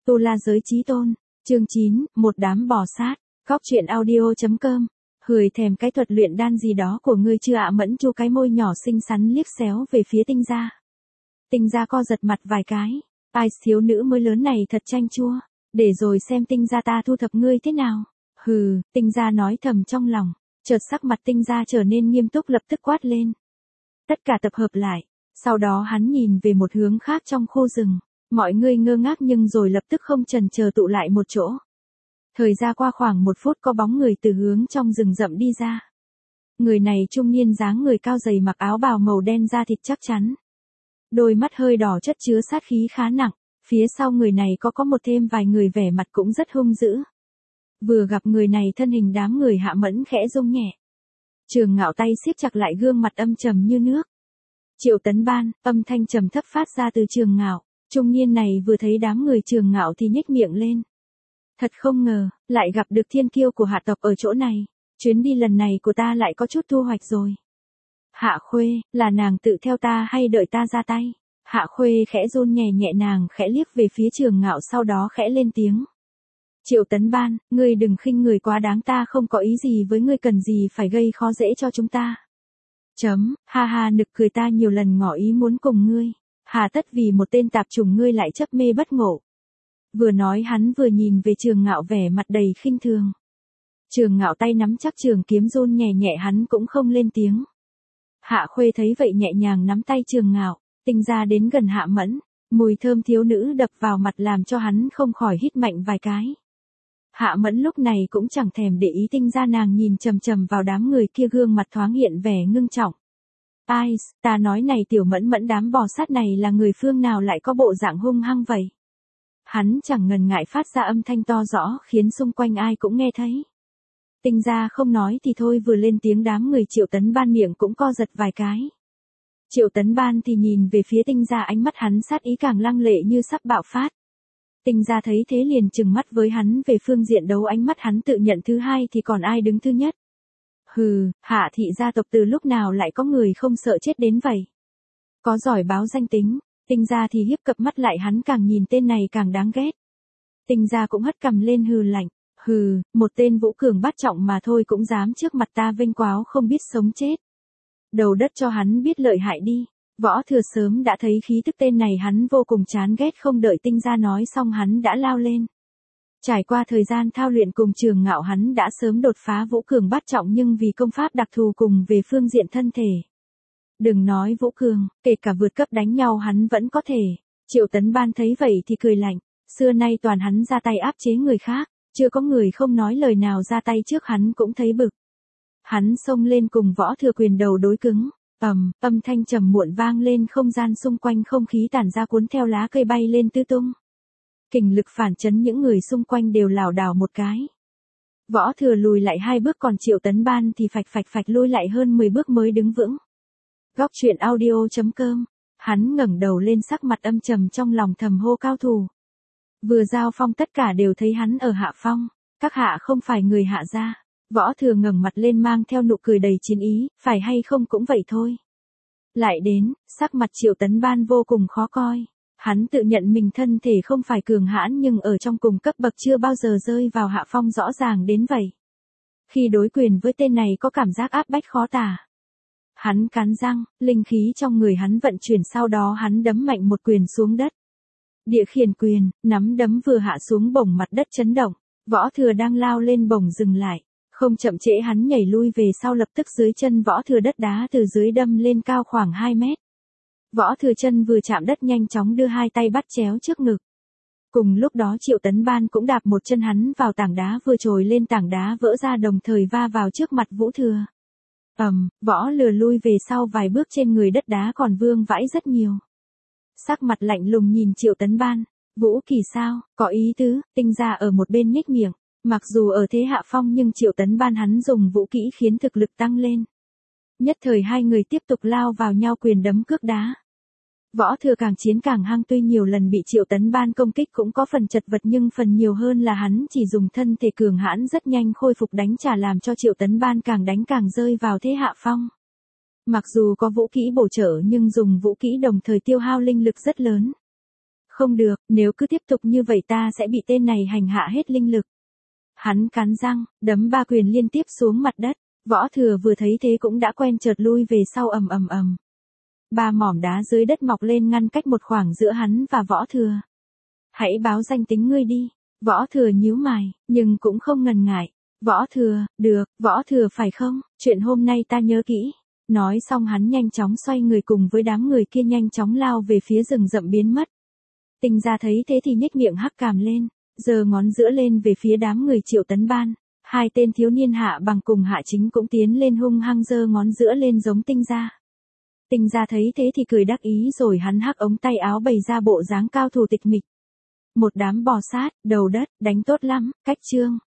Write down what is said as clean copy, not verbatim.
Tu La Giới Chí Tôn, chương 9, một đám bò sát, góc truyện audio.com. Hười thèm cái thuật luyện đan gì đó của ngươi chưa ạ? Mẫn Chu cái môi nhỏ xinh xắn liếc xéo về phía Tinh Gia. Tinh Gia co giật mặt vài cái, ai thiếu nữ mới lớn này thật chanh chua, để rồi xem Tinh Gia ta thu thập ngươi thế nào. Hừ, Tinh Gia nói thầm trong lòng, chợt sắc mặt Tinh Gia trở nên nghiêm túc lập tức quát lên. Tất cả tập hợp lại, sau đó hắn nhìn về một hướng khác trong khu rừng. Mọi người ngơ ngác nhưng rồi lập tức không chần chờ tụ lại một chỗ. Thời gian qua khoảng 1 phút có bóng người từ hướng trong rừng rậm đi ra. Người này trung niên dáng người cao gầy mặc áo bào màu đen da thịt chắc chắn. Đôi mắt hơi đỏ chất chứa sát khí khá nặng, phía sau người này có một thêm vài người vẻ mặt cũng rất hung dữ. Vừa gặp người này thân hình đám người Hạ Mẫn khẽ rung nhẹ. Trường Ngạo tay siết chặt lại gương mặt âm trầm như nước. Triệu Tấn Ban, âm thanh trầm thấp phát ra từ Trường Ngạo. Trung niên này vừa thấy đám người Trường Ngạo thì nhếch miệng lên. Thật không ngờ, lại gặp được thiên kiêu của Hạ tộc ở chỗ này. Chuyến đi lần này của ta lại có chút thu hoạch rồi. Hạ Khuê, là nàng tự theo ta hay đợi ta ra tay? Hạ Khuê khẽ run nhẹ nhẹ, nàng khẽ liếc về phía Trường Ngạo sau đó khẽ lên tiếng. Triệu Tấn Ban, ngươi đừng khinh người quá đáng, ta không có ý gì với ngươi, cần gì phải gây khó dễ cho chúng ta. Ha ha, nực cười, ta nhiều lần ngỏ ý muốn cùng ngươi. Hà tất vì một tên tạp chủng ngươi lại chấp mê bất ngộ. Vừa nói hắn vừa nhìn về Trường Ngạo vẻ mặt đầy khinh thường. Trường Ngạo tay nắm chắc trường kiếm run nhẹ nhẹ, hắn cũng không lên tiếng. Hạ Khuê thấy vậy nhẹ nhàng nắm tay Trường Ngạo, Tinh Gia đến gần Hạ Mẫn, mùi thơm thiếu nữ đập vào mặt làm cho hắn không khỏi hít mạnh vài cái. Hạ Mẫn lúc này cũng chẳng thèm để ý Tinh Gia, nàng nhìn chằm chằm vào đám người kia, gương mặt thoáng hiện vẻ ngưng trọng. Ai, ta nói này Tiểu Mẫn Mẫn, đám bò sát này là người phương nào lại có bộ dạng hung hăng vậy? Hắn chẳng ngần ngại phát ra âm thanh to rõ khiến xung quanh ai cũng nghe thấy. Tinh Gia không nói thì thôi, vừa lên tiếng đám người Triệu Tấn Ban miệng cũng co giật vài cái. Triệu Tấn Ban thì nhìn về phía Tinh Gia, ánh mắt hắn sát ý càng lăng lệ như sắp bạo phát. Tinh Gia thấy thế liền trừng mắt với hắn. Về phương diện đấu ánh mắt hắn tự nhận thứ hai thì còn ai đứng thứ nhất? Hừ, Hạ thị gia tộc từ lúc nào lại có người không sợ chết đến vậy? Có giỏi báo danh tính. Tinh Gia thì hiếp cặp mắt lại, hắn càng nhìn tên này càng đáng ghét. Tinh Gia cũng hất cằm lên hừ lạnh. Hừ, một tên vũ cường bát trọng mà thôi cũng dám trước mặt ta vênh quáo không biết sống chết. Đầu đất cho hắn biết lợi hại đi. Võ Thừa sớm đã thấy khí tức tên này, hắn vô cùng chán ghét, không đợi Tinh Gia nói xong hắn đã lao lên. Trải qua thời gian thao luyện cùng Trường Ngạo, hắn đã sớm đột phá vũ cường bát trọng, nhưng vì công pháp đặc thù cùng về phương diện thân thể. Đừng nói vũ cường, kể cả vượt cấp đánh nhau hắn vẫn có thể. Triệu Tấn Ban thấy vậy thì cười lạnh, xưa nay toàn hắn ra tay áp chế người khác, chưa có người không nói lời nào ra tay trước hắn cũng thấy bực. Hắn xông lên cùng Võ Thừa quyền đầu đối cứng, âm thanh trầm muộn vang lên, không gian xung quanh không khí tản ra cuốn theo lá cây bay lên tứ tung. Kình lực phản chấn, những người xung quanh đều lảo đảo một cái. Võ Thừa lùi lại 2 bước, còn Triệu Tấn Ban thì phạch lùi lại hơn 10 bước mới đứng vững. Góc truyện audio.com. Hắn ngẩng đầu lên, sắc mặt âm trầm, trong lòng thầm hô cao thủ. Vừa giao phong tất cả đều thấy hắn ở hạ phong, các hạ không phải người Hạ gia. Võ Thừa ngẩng mặt lên mang theo nụ cười đầy chiến ý, phải hay không cũng vậy thôi. Lại đến, sắc mặt Triệu Tấn Ban vô cùng khó coi. Hắn tự nhận mình thân thể không phải cường hãn, nhưng ở trong cùng cấp bậc chưa bao giờ rơi vào hạ phong rõ ràng đến vậy. Khi đối quyền với tên này có cảm giác áp bách khó tả. Hắn cắn răng, linh khí trong người hắn vận chuyển, sau đó hắn đấm mạnh một quyền xuống đất. Địa khiển quyền, nắm đấm vừa hạ xuống bổng mặt đất chấn động. Võ Thừa đang lao lên bổng dừng lại. Không chậm trễ hắn nhảy lui về sau, lập tức dưới chân Võ Thừa đất đá từ dưới đâm lên cao khoảng 2 mét. Võ Thừa chân vừa chạm đất nhanh chóng đưa 2 tay bắt chéo trước ngực. Cùng lúc đó Triệu Tấn Ban cũng đạp một chân hắn vào tảng đá vừa trồi lên, tảng đá vỡ ra đồng thời va vào trước mặt Vũ Thừa. Võ Lừa lui về sau vài bước, trên người đất đá còn vương vãi rất nhiều. Sắc mặt lạnh lùng nhìn Triệu Tấn Ban. Vũ Kỳ sao, có ý tứ? Tinh Gia ở một bên nhếch miệng. Mặc dù ở thế hạ phong nhưng Triệu Tấn Ban hắn dùng vũ kỹ khiến thực lực tăng lên. Nhất thời hai người tiếp tục lao vào nhau, quyền đấm cước đá. Võ Thừa càng chiến càng hăng, tuy nhiều lần bị Triệu Tấn Ban công kích cũng có phần chật vật, nhưng phần nhiều hơn là hắn chỉ dùng thân thể cường hãn rất nhanh khôi phục đánh trả, làm cho Triệu Tấn Ban càng đánh càng rơi vào thế hạ phong. Mặc dù có vũ kỹ bổ trợ nhưng dùng vũ kỹ đồng thời tiêu hao linh lực rất lớn. Không được, nếu cứ tiếp tục như vậy ta sẽ bị tên này hành hạ hết linh lực. Hắn cắn răng, đấm 3 quyền liên tiếp xuống mặt đất. Võ Thừa vừa thấy thế cũng đã quen chợt lui về sau ầm ầm ầm. 3 mỏm đá dưới đất mọc lên ngăn cách một khoảng giữa hắn và Võ Thừa. Hãy báo danh tính ngươi đi. Võ Thừa nhíu mày, nhưng cũng không ngần ngại. Võ Thừa, được, Võ Thừa phải không? Chuyện hôm nay ta nhớ kỹ. Nói xong hắn nhanh chóng xoay người cùng với đám người kia nhanh chóng lao về phía rừng rậm biến mất. Tinh Gia thấy thế thì nhếch miệng hắc cằm lên, giơ ngón giữa lên về phía đám người Triệu Tấn Ban. 2 tên thiếu niên Hạ Bằng cùng Hạ Chính cũng tiến lên hung hăng giơ ngón giữa lên giống Tinh Gia. Tinh Gia thấy thế thì cười đắc ý rồi hắn hắc ống tay áo bày ra bộ dáng cao thủ tịch mịch. Một đám bò sát, đầu đất, đánh tốt lắm, cách chương.